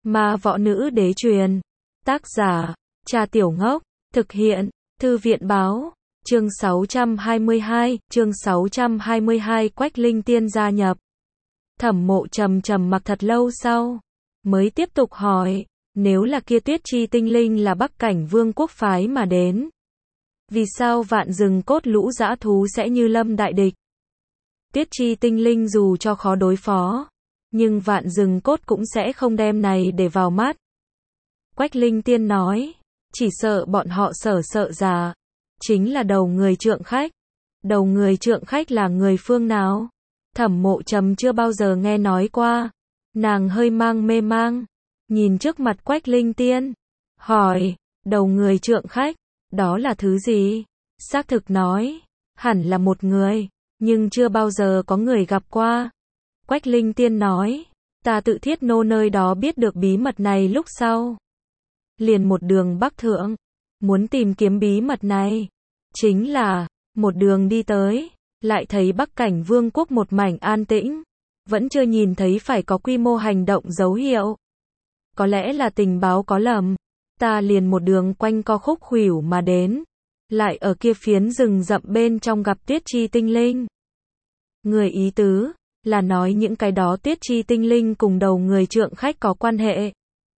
Ma võ nữ đế truyền. Tác giả, Trà Tiểu Ngốc. Thực hiện, Thư viện báo. Chương 622, Quách Linh Tiên gia nhập. Thẩm Mộ trầm mặc thật lâu sau, mới tiếp tục hỏi, nếu là kia Tuyết Chi tinh linh là Bắc Cảnh Vương quốc phái mà đến, vì sao Vạn Rừng Cốt lũ dã thú sẽ như lâm đại địch? Tuyết Chi tinh linh dù cho khó đối phó, nhưng Vạn Rừng Cốt cũng sẽ không đem này để vào mắt. Quách Linh Tiên nói, chỉ sợ bọn họ sợ già, chính là đầu người trượng khách. Đầu người trượng khách là người phương nào? Thẩm Mộ trầm chưa bao giờ nghe nói qua. Nàng hơi mê mang, nhìn trước mặt Quách Linh Tiên, hỏi, đầu người trượng khách, đó là thứ gì? Xác thực nói, hẳn là một người, nhưng chưa bao giờ có người gặp qua. Quách Linh Tiên nói, ta tự Thiết Nô nơi đó biết được bí mật này lúc sau, liền một đường bắc thượng, muốn tìm kiếm bí mật này. Chính là, một đường đi tới, lại thấy Bắc Cảnh Vương quốc một mảnh an tĩnh, vẫn chưa nhìn thấy phải có quy mô hành động dấu hiệu. Có lẽ là tình báo có lầm, ta liền một đường quanh co khúc khuỷu mà đến, lại ở kia phiến rừng rậm bên trong gặp Tuyết Chi tinh linh. Người ý tứ, là nói những cái đó Tuyết Chi tinh linh cùng đầu người trượng khách có quan hệ.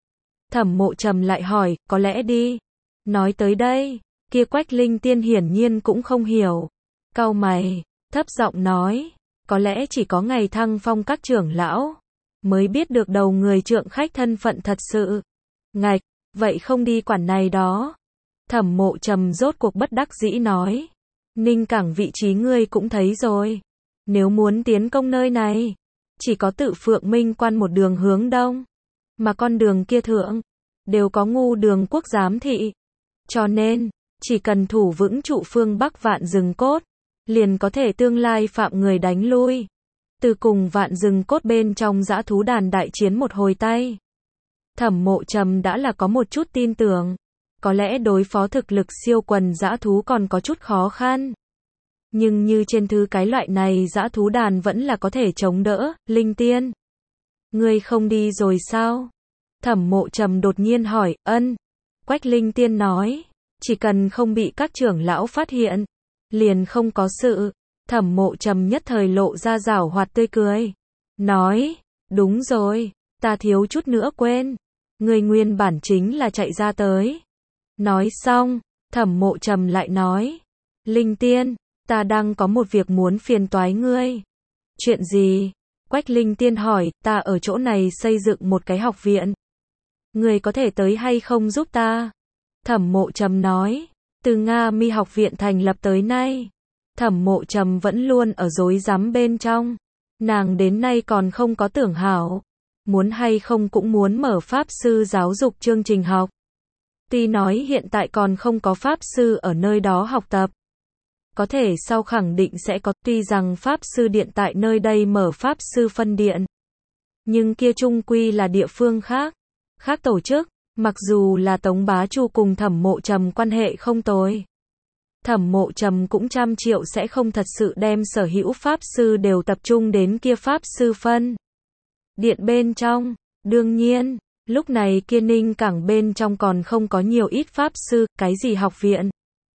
Thẩm Mộ trầm lại hỏi, có lẽ đi. Nói tới đây, kia Quách Linh Tiên hiển nhiên cũng không hiểu. Cau mày, thấp giọng nói, có lẽ chỉ có ngày thăng phong các trưởng lão mới biết được đầu người trượng khách thân phận thật sự. Ngạch, vậy không đi quản này đó. Thẩm Mộ trầm rốt cuộc bất đắc dĩ nói, Ninh Cảng vị trí ngươi cũng thấy rồi. Nếu muốn tiến công nơi này, chỉ có tự Phượng Minh Quan một đường hướng đông, mà con đường kia thượng, đều có Ngu Đường quốc giám thị. Cho nên, chỉ cần thủ vững trụ phương Bắc Vạn Rừng Cốt, liền có thể tương lai phạm người đánh lui. Từ cùng Vạn Rừng Cốt bên trong dã thú đàn đại chiến một hồi tay. Thẩm Mộ trầm đã là có một chút tin tưởng, có lẽ đối phó thực lực siêu quần dã thú còn có chút khó khăn. Nhưng như trên thư cái loại này dã thú đàn vẫn là có thể chống đỡ. Linh Tiên, ngươi không đi rồi sao? Thẩm Mộ trầm đột nhiên hỏi. Ân. Quách Linh Tiên nói, chỉ cần không bị các trưởng lão phát hiện, liền không có sự. Thẩm Mộ trầm nhất thời lộ ra giảo hoạt tươi cười, nói, đúng rồi, ta thiếu chút nữa quên, ngươi nguyên bản chính là chạy ra tới. Nói xong, Thẩm Mộ trầm lại nói, Linh Tiên, ta đang có một việc muốn phiền toái ngươi. Chuyện gì? Quách Linh Tiên hỏi. Ta ở chỗ này xây dựng một cái học viện, ngươi có thể tới hay không giúp ta? Thẩm Mộ trầm nói, từ Nga Mi học viện thành lập tới nay, Thẩm Mộ trầm vẫn luôn ở rối rắm bên trong. Nàng đến nay còn không có tưởng hảo, muốn hay không cũng muốn mở pháp sư giáo dục chương trình học. Tuy nói hiện tại còn không có pháp sư ở nơi đó học tập, có thể sau khẳng định sẽ có. Tuy rằng pháp sư điện tại nơi đây mở pháp sư phân điện, nhưng kia chung quy là địa phương khác tổ chức. Mặc dù là Tống Bá Chu cùng Thẩm Mộ trầm quan hệ không tồi, Thẩm Mộ trầm cũng trăm triệu sẽ không thật sự đem sở hữu pháp sư đều tập trung đến kia pháp sư phân điện bên trong. Đương nhiên, lúc này kia Ninh Cảng bên trong còn không có nhiều ít pháp sư. Cái gì học viện?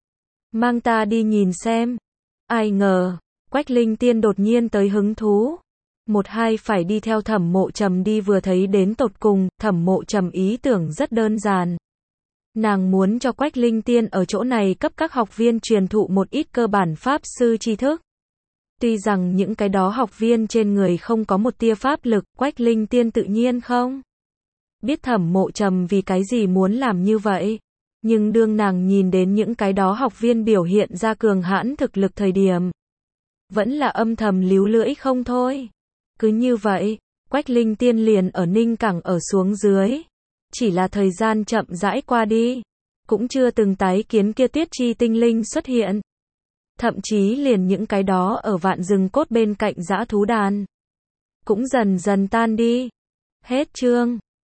Mang ta đi nhìn xem. Ai ngờ, Quách Linh Tiên đột nhiên tới hứng thú. Một hai phải đi theo Thẩm Mộ trầm đi vừa thấy đến tột cùng. Thẩm Mộ trầm ý tưởng rất đơn giản. Nàng muốn cho Quách Linh Tiên ở chỗ này cấp các học viên truyền thụ một ít cơ bản pháp sư tri thức. Tuy rằng những cái đó học viên trên người không có một tia pháp lực, Quách Linh Tiên tự nhiên không biết Thẩm Mộ trầm vì cái gì muốn làm như vậy. Nhưng đương nàng nhìn đến những cái đó học viên biểu hiện ra cường hãn thực lực thời điểm, vẫn là âm thầm líu lưỡi không thôi. Cứ như vậy, Quách Linh Tiên liền ở Ninh Cảng ở xuống dưới. Chỉ là thời gian chậm rãi qua đi, cũng chưa từng tái kiến kia Tuyết Chi tinh linh xuất hiện. Thậm chí liền những cái đó ở Vạn Rừng Cốt bên cạnh dã thú đàn, cũng dần dần tan đi. Hết chương.